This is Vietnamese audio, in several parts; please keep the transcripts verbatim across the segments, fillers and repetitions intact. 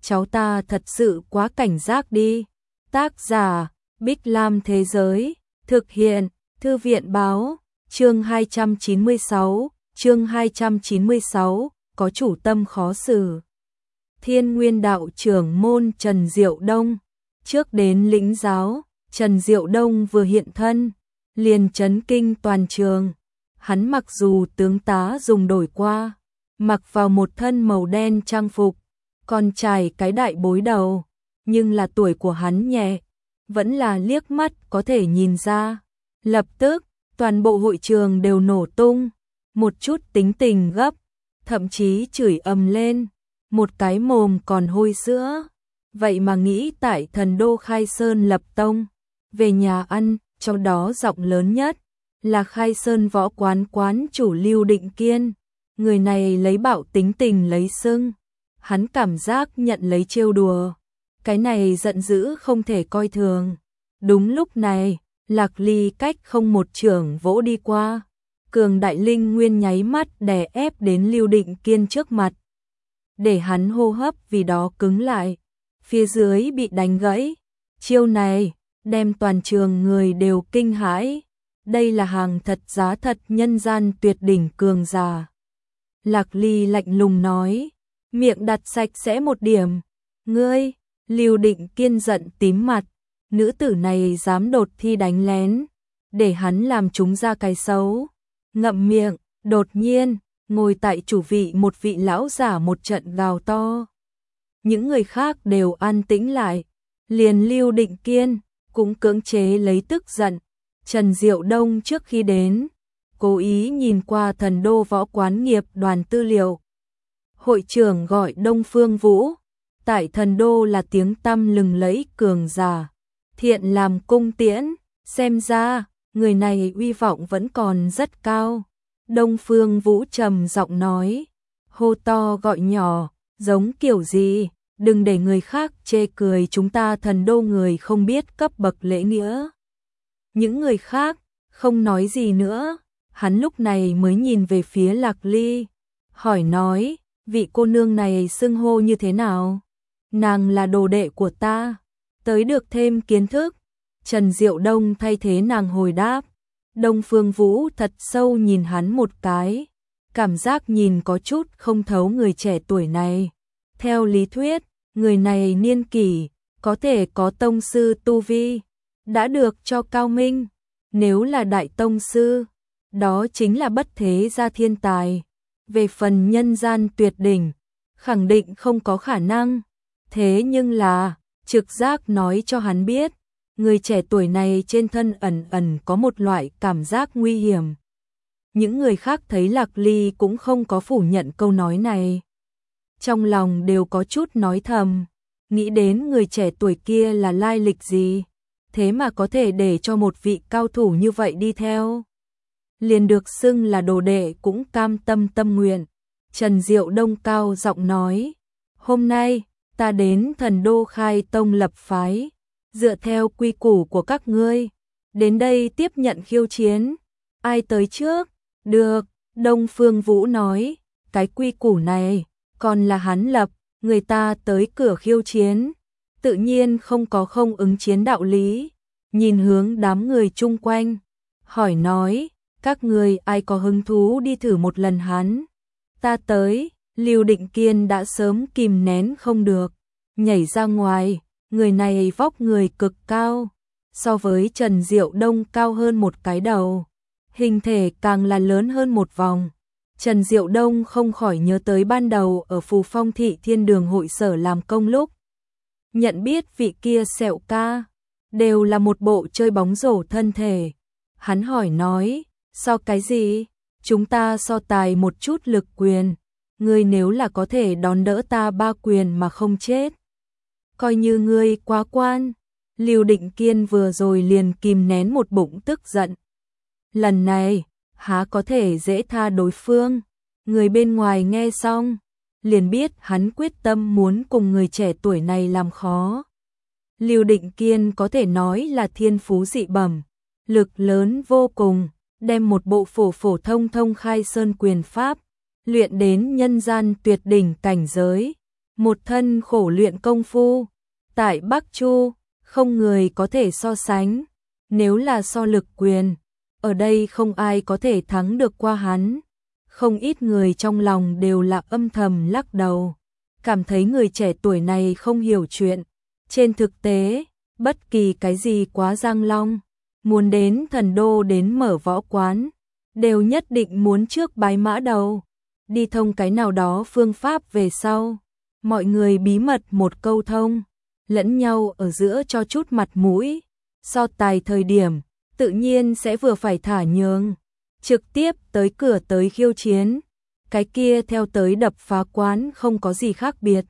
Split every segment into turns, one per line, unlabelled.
cháu ta thật sự quá cảnh giác đi. Tác giả, Bích Lam Thế Giới, thực hiện, Thư viện Báo, chương hai trăm chín mươi sáu, chương hai trăm chín mươi sáu, có chủ tâm khó xử. Thiên Nguyên đạo trưởng môn Trần Diệu Đông, trước đến lĩnh giáo, Trần Diệu Đông vừa hiện thân, liền chấn kinh toàn trường. Hắn mặc dù tướng tá dùng đổi qua, mặc vào một thân màu đen trang phục, còn trải cái đại bối đầu, nhưng là tuổi của hắn nhẹ, vẫn là liếc mắt có thể nhìn ra. Lập tức, toàn bộ hội trường đều nổ tung, một chút tính tình gấp, thậm chí chửi ầm lên, một cái mồm còn hôi sữa. Vậy mà nghĩ tại Thần Đô Khai Sơn lập tông, về nhà ăn, trong đó giọng lớn nhất là Khai Sơn võ quán quán chủ Lưu Định Kiên. Người này lấy bạo tính tình lấy sưng, hắn cảm giác nhận lấy trêu đùa, cái này giận dữ không thể coi thường. Đúng lúc này, Lạc Ly cách không một chưởng vỗ đi qua, cường đại linh nguyên nháy mắt đè ép đến Lưu Định Kiên trước mặt, để hắn hô hấp vì đó cứng lại, phía dưới bị đánh gãy. Chiêu này đem toàn trường người đều kinh hãi, đây là hàng thật giá thật nhân gian tuyệt đỉnh cường giả. Lạc Ly lạnh lùng nói, miệng đặt sạch sẽ một điểm. Ngươi, Lưu Định Kiên giận tím mặt, nữ tử này dám đột thi đánh lén, để hắn làm chúng ra cái xấu. Ngậm miệng. Đột nhiên, ngồi tại chủ vị một vị lão giả một trận gào to. Những người khác đều an tĩnh lại, liền Lưu Định Kiên cũng cưỡng chế lấy tức giận. Trần Diệu Đông trước khi đến, cố ý nhìn qua Thần Đô Võ Quán nghiệp đoàn tư liệu. Hội trưởng gọi Đông Phương Vũ, tại Thần Đô là tiếng tăm lừng lẫy cường giả, thiện làm cung tiễn, xem ra người này uy vọng vẫn còn rất cao. Đông Phương Vũ trầm giọng nói, hô to gọi nhỏ, giống kiểu gì, đừng để người khác chê cười chúng ta Thần Đô người không biết cấp bậc lễ nghĩa. Những người khác không nói gì nữa, hắn lúc này mới nhìn về phía Lạc Ly, hỏi nói, vị cô nương này xưng hô như thế nào? Nàng là đồ đệ của ta, tới được thêm kiến thức. Trần Diệu Đông thay thế nàng hồi đáp. Đông Phương Vũ thật sâu nhìn hắn một cái, cảm giác nhìn có chút không thấu người trẻ tuổi này. Theo lý thuyết, người này niên kỷ, có thể có tông sư tu vi, đã được cho cao minh. Nếu là đại tông sư, đó chính là bất thế gia thiên tài. Về phần nhân gian tuyệt đỉnh, khẳng định không có khả năng. Thế nhưng là, trực giác nói cho hắn biết, người trẻ tuổi này trên thân ẩn ẩn có một loại cảm giác nguy hiểm. Những người khác thấy Lạc Ly cũng không có phủ nhận câu nói này. Trong lòng đều có chút nói thầm, nghĩ đến người trẻ tuổi kia là lai lịch gì, thế mà có thể để cho một vị cao thủ như vậy đi theo. Liền được xưng là đồ đệ cũng cam tâm tâm nguyện. Trần Diệu Đông cao giọng nói, hôm nay, ta đến Thần Đô khai tông lập phái, dựa theo quy củ của các ngươi, đến đây tiếp nhận khiêu chiến. Ai tới trước? Được, Đông Phương Vũ nói, cái quy củ này, còn là hắn lập, người ta tới cửa khiêu chiến, tự nhiên không có không ứng chiến đạo lý. Nhìn hướng đám người chung quanh, hỏi nói, các người ai có hứng thú đi thử một lần hắn? Ta tới. Lưu Định Kiên đã sớm kìm nén không được, nhảy ra ngoài. Người này vóc người cực cao, so với Trần Diệu Đông cao hơn một cái đầu, hình thể càng là lớn hơn một vòng. Trần Diệu Đông không khỏi nhớ tới ban đầu ở Phù Phong Thị Thiên Đường hội sở làm công lúc nhận biết vị kia Sẹo ca, đều là một bộ chơi bóng rổ thân thể. Hắn hỏi nói, so cái gì? Chúng ta so tài một chút lực quyền, ngươi nếu là có thể đón đỡ ta ba quyền mà không chết, coi như ngươi quá quan. Lưu Định Kiên vừa rồi liền kìm nén một bụng tức giận. Lần này, há có thể dễ tha đối phương. Người bên ngoài nghe xong, liền biết hắn quyết tâm muốn cùng người trẻ tuổi này làm khó. Lưu Định Kiên có thể nói là thiên phú dị bẩm, lực lớn vô cùng, đem một bộ phổ phổ thông thông khai sơn quyền pháp, luyện đến nhân gian tuyệt đỉnh cảnh giới. một thân khổ luyện công phu. Tại Bắc Chu, không người có thể so sánh, nếu là so lực quyền, ở đây không ai có thể thắng được qua hắn. Không ít người trong lòng đều là âm thầm lắc đầu, cảm thấy người trẻ tuổi này không hiểu chuyện. Trên thực tế, bất kỳ cái gì quá Giang Long, muốn đến thần đô đến mở võ quán, đều nhất định muốn trước bái mã đầu, đi thông cái nào đó phương pháp về sau. Mọi người bí mật một câu thông, lẫn nhau ở giữa cho chút mặt mũi, so tài thời điểm, tự nhiên sẽ vừa phải thả nhường, trực tiếp tới cửa tới khiêu chiến, cái kia theo tới đập phá quán không có gì khác biệt.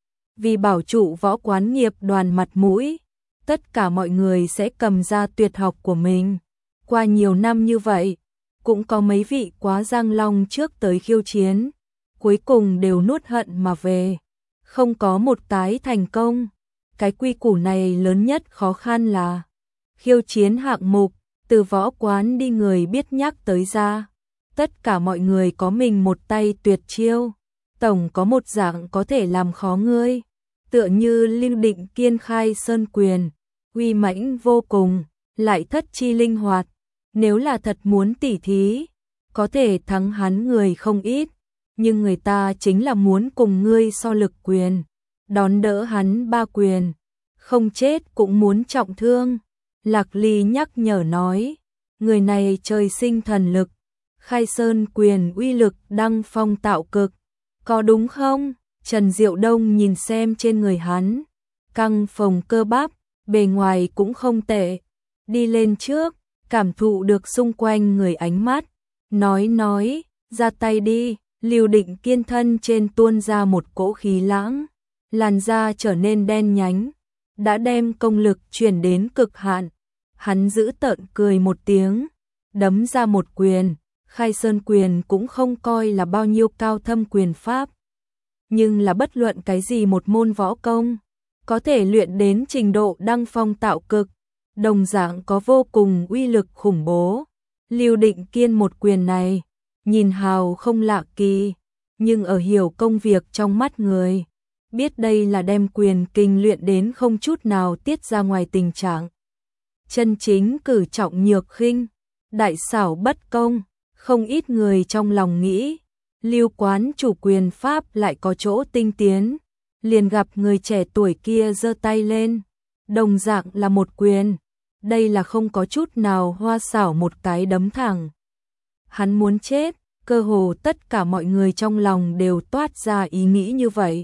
Vì bảo trụ võ quán nghiệp đoàn mặt mũi, tất cả mọi người sẽ cầm ra tuyệt học của mình. Qua nhiều năm như vậy, cũng có mấy vị quá Giang Long trước tới khiêu chiến, cuối cùng đều nuốt hận mà về, không có một cái thành công. Cái quy củ này lớn nhất khó khăn là khiêu chiến hạng mục, từ võ quán đi người biết nhắc tới ra. Tất cả mọi người có mình một tay tuyệt chiêu, tổng có một dạng có thể làm khó ngươi, tựa như Lưu Định Kiên khai sơn quyền, uy mãnh vô cùng, lại thất chi linh hoạt. Nếu là thật muốn tỉ thí, có thể thắng hắn người không ít, nhưng người ta chính là muốn cùng ngươi so lực quyền, đón đỡ hắn ba quyền, không chết cũng muốn trọng thương. Lạc Ly nhắc nhở nói, người này trời sinh thần lực, khai sơn quyền uy lực đăng phong tạo cực, có đúng không? Trần Diệu Đông nhìn xem trên người hắn, căng phồng cơ bắp, bề ngoài cũng không tệ, đi lên trước, cảm thụ được xung quanh người ánh mắt, nói nói, ra tay đi. Lưu Định Kiên thân trên tuôn ra một cỗ khí lãng, làn da trở nên đen nhánh, đã đem công lực chuyển đến cực hạn. Hắn giữ tợn cười một tiếng, đấm ra một quyền. Khai sơn quyền cũng không coi là bao nhiêu cao thâm quyền pháp, nhưng là bất luận cái gì một môn võ công, có thể luyện đến trình độ đăng phong tạo cực, đồng dạng có vô cùng uy lực khủng bố. Lưu Định Kiên một quyền này, nhìn hào không lạ kỳ, nhưng ở hiểu công việc trong mắt người, biết đây là đem quyền kinh luyện đến không chút nào tiết ra ngoài tình trạng. Chân chính cử trọng nhược khinh, đại xảo bất công, không ít người trong lòng nghĩ, Lưu quán chủ quyền pháp lại có chỗ tinh tiến, liền gặp người trẻ tuổi kia giơ tay lên, đồng dạng là một quyền, đây là không có chút nào hoa xảo một cái đấm thẳng. Hắn muốn chết, cơ hồ tất cả mọi người trong lòng đều toát ra ý nghĩ như vậy.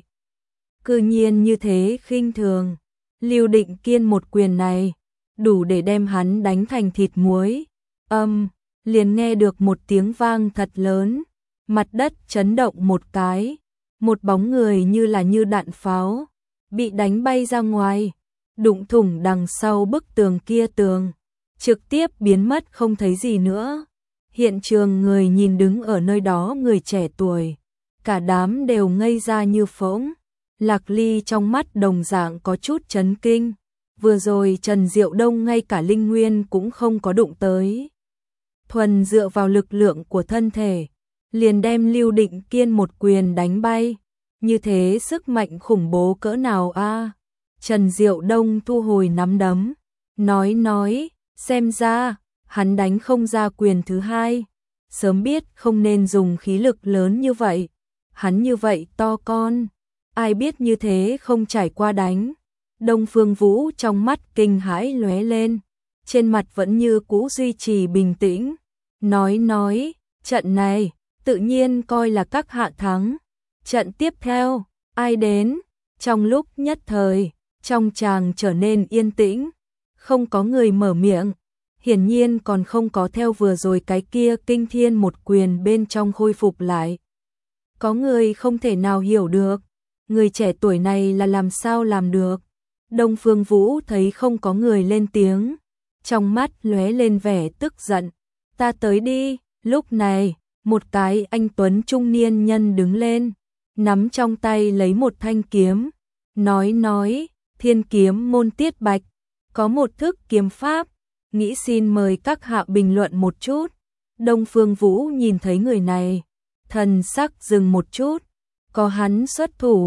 Cư nhiên như thế khinh thường, Lưu Định Kiên một quyền này, đủ để đem hắn đánh thành thịt muối. Âm, liền nghe được một tiếng vang thật lớn, mặt đất chấn động một cái, một bóng người như là như đạn pháo, bị đánh bay ra ngoài, đụng thủng đằng sau bức tường kia tường, trực tiếp biến mất không thấy gì nữa. Hiện trường người nhìn đứng ở nơi đó người trẻ tuổi, cả đám đều ngây ra như phỗng. Lạc Ly trong mắt đồng dạng có chút chấn kinh, vừa rồi Trần Diệu Đông ngay cả linh nguyên cũng không có đụng tới. Thuần dựa vào lực lượng của thân thể, liền đem Lưu Định Kiên một quyền đánh bay, như thế sức mạnh khủng bố cỡ nào a? Trần Diệu Đông thu hồi nắm đấm, nói nói, xem ra, hắn đánh không ra quyền thứ hai, sớm biết không nên dùng khí lực lớn như vậy, hắn như vậy to con, ai biết như thế không trải qua đánh. Đông Phương Vũ trong mắt kinh hãi lóe lên, trên mặt vẫn như cũ duy trì bình tĩnh, nói nói, trận này, tự nhiên coi là các hạ thắng, trận tiếp theo, ai đến? Trong lúc nhất thời, trong tràng trở nên yên tĩnh, không có người mở miệng, hiển nhiên còn không có theo vừa rồi cái kia kinh thiên một quyền bên trong khôi phục lại. Có người không thể nào hiểu được, người trẻ tuổi này là làm sao làm được. Đông Phương Vũ thấy không có người lên tiếng, trong mắt lóe lên vẻ tức giận, ta tới đi. Lúc này, một cái anh tuấn trung niên nhân đứng lên, nắm trong tay lấy một thanh kiếm, nói nói, Thiên Kiếm môn Tiết Bạch, có một thức kiếm pháp, nghĩ xin mời các hạ bình luận một chút. Đông Phương Vũ nhìn thấy người này, thần sắc dừng một chút, có hắn xuất thủ,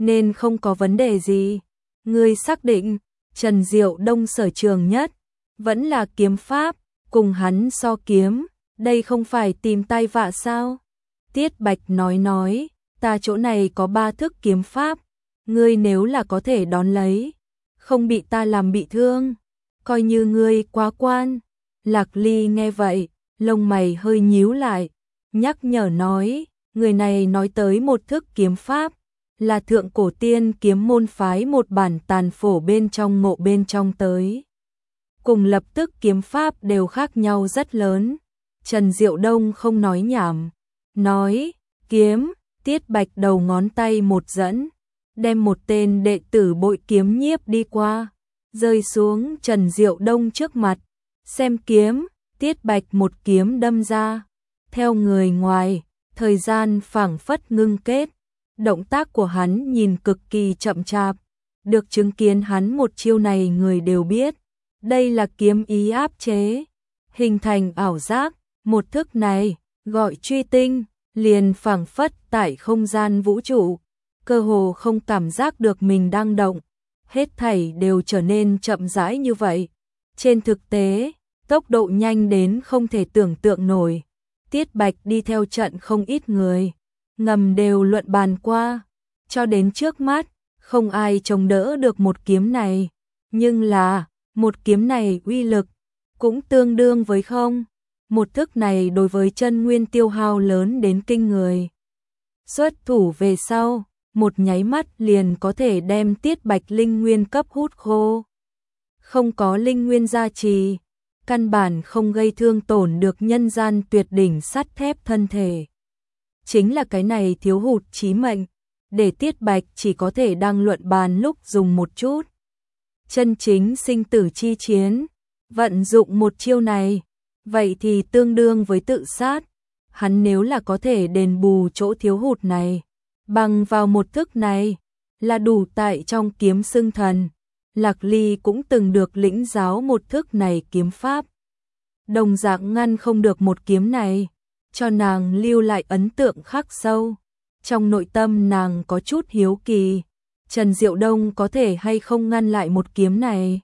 nên không có vấn đề gì. Ngươi xác định, Trần Diệu Đông sở trường nhất, vẫn là kiếm pháp, cùng hắn so kiếm, đây không phải tìm tai vạ sao? Tiết Bạch nói nói, ta chỗ này có ba thức kiếm pháp, ngươi nếu là có thể đón lấy, không bị ta làm bị thương, coi như ngươi quá quan. Lạc Ly nghe vậy, lông mày hơi nhíu lại, nhắc nhở nói, người này nói tới một thức kiếm pháp, là thượng cổ tiên kiếm môn phái một bản tàn phổ bên trong ngộ bên trong tới. Cùng lập tức kiếm pháp đều khác nhau rất lớn. Trần Diệu Đông không nói nhảm, nói, kiếm, Tiết Bạch đầu ngón tay một dẫn, đem một tên đệ tử bội kiếm nhiếp đi qua, rơi xuống Trần Diệu Đông trước mặt, xem kiếm, Tiết Bạch một kiếm đâm ra, theo người ngoài, thời gian phảng phất ngưng kết, động tác của hắn nhìn cực kỳ chậm chạp, được chứng kiến hắn một chiêu này người đều biết, đây là kiếm ý áp chế, hình thành ảo giác, một thức này, gọi truy tinh, liền phảng phất tại không gian vũ trụ, cơ hồ không cảm giác được mình đang động, hết thảy đều trở nên chậm rãi như vậy. Trên thực tế, tốc độ nhanh đến không thể tưởng tượng nổi. Tiết Bạch đi theo trận không ít người, ngầm đều luận bàn qua, cho đến trước mắt, không ai chống đỡ được một kiếm này, nhưng là, một kiếm này uy lực, cũng tương đương với không. Một thức này đối với chân nguyên tiêu hao lớn đến kinh người. Xuất thủ về sau, một nháy mắt liền có thể đem Tiết Bạch linh nguyên cấp hút khô. Không có linh nguyên gia trì, căn bản không gây thương tổn được nhân gian tuyệt đỉnh sắt thép thân thể. Chính là cái này thiếu hụt chí mệnh, để Tiết Bạch chỉ có thể đang luận bàn lúc dùng một chút. Chân chính sinh tử chi chiến, vận dụng một chiêu này, vậy thì tương đương với tự sát. Hắn nếu là có thể đền bù chỗ thiếu hụt này, bằng vào một thức này, là đủ tại trong kiếm xưng thần. Lạc Ly cũng từng được lĩnh giáo một thức này kiếm pháp. Đồng dạng ngăn không được một kiếm này, cho nàng lưu lại ấn tượng khắc sâu. Trong nội tâm nàng có chút hiếu kỳ, Trần Diệu Đông có thể hay không ngăn lại một kiếm này.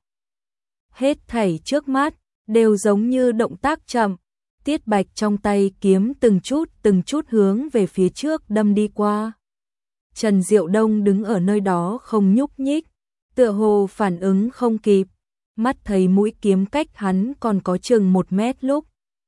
Hết thảy trước mắt, đều giống như động tác chậm, Tiết Bạch trong tay kiếm từng chút từng chút hướng về phía trước đâm đi qua. Trần Diệu Đông đứng ở nơi đó không nhúc nhích, tựa hồ phản ứng không kịp, mắt thấy mũi kiếm cách hắn còn có chừng một mét lúc.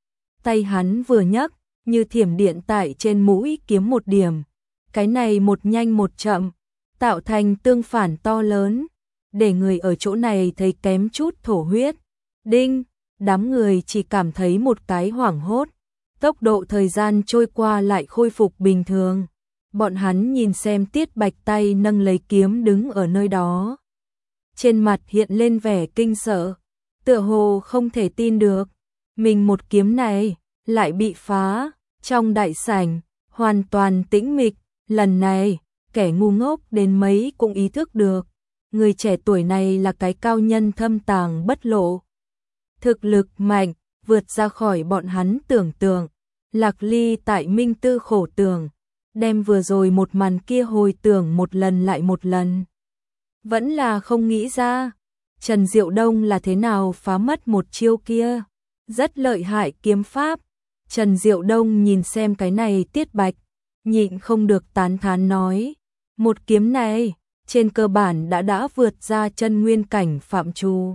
Tay hắn vừa nhấc, như thiểm điện tại trên mũi kiếm một điểm, cái này một nhanh một chậm, tạo thành tương phản to lớn, để người ở chỗ này thấy kém chút thổ huyết. Đinh! Đám người chỉ cảm thấy một cái hoảng hốt, tốc độ thời gian trôi qua lại khôi phục bình thường. Bọn hắn nhìn xem Tiết Bạch tay nâng lấy kiếm đứng ở nơi đó. Trên mặt hiện lên vẻ kinh sợ, tựa hồ không thể tin được. Mình một kiếm này, lại bị phá, trong đại sảnh, hoàn toàn tĩnh mịch. Lần này, kẻ ngu ngốc đến mấy cũng ý thức được. Người trẻ tuổi này là cái cao nhân thâm tàng bất lộ. Thực lực mạnh, vượt ra khỏi bọn hắn tưởng tượng. Lạc Ly tại Minh Tư khổ tưởng, đem vừa rồi một màn kia hồi tưởng một lần lại một lần. Vẫn là không nghĩ ra, Trần Diệu Đông là thế nào phá mất một chiêu kia. Rất lợi hại kiếm pháp. Trần Diệu Đông nhìn xem cái này Tiết Bạch, nhịn không được tán thán nói. Một kiếm này, trên cơ bản đã đã vượt ra chân nguyên cảnh phạm trù.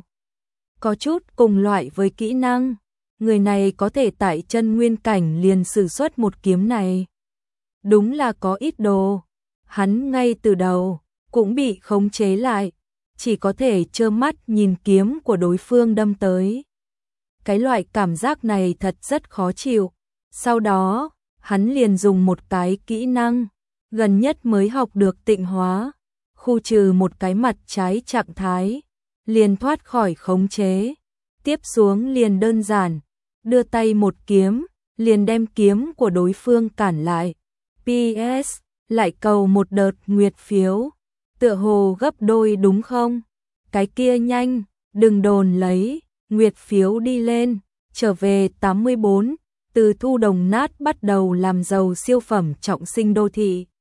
Có chút cùng loại với kỹ năng, người này có thể tại chân nguyên cảnh liền sử xuất một kiếm này. Đúng là có ít đồ, hắn ngay từ đầu cũng bị khống chế lại, chỉ có thể trơ mắt nhìn kiếm của đối phương đâm tới. Cái loại cảm giác này thật rất khó chịu. Sau đó, hắn liền dùng một cái kỹ năng, gần nhất mới học được tịnh hóa, khu trừ một cái mặt trái trạng thái, liền thoát khỏi khống chế. Tiếp xuống liền đơn giản, đưa tay một kiếm, liền đem kiếm của đối phương cản lại. pê ét, lại cầu một đợt nguyệt phiếu, tựa hồ gấp đôi đúng không? Cái kia nhanh, đừng đồn lấy, nguyệt phiếu đi lên, trở về tám mươi bốn, từ thu đồng nát bắt đầu làm giàu siêu phẩm trọng sinh đô thị.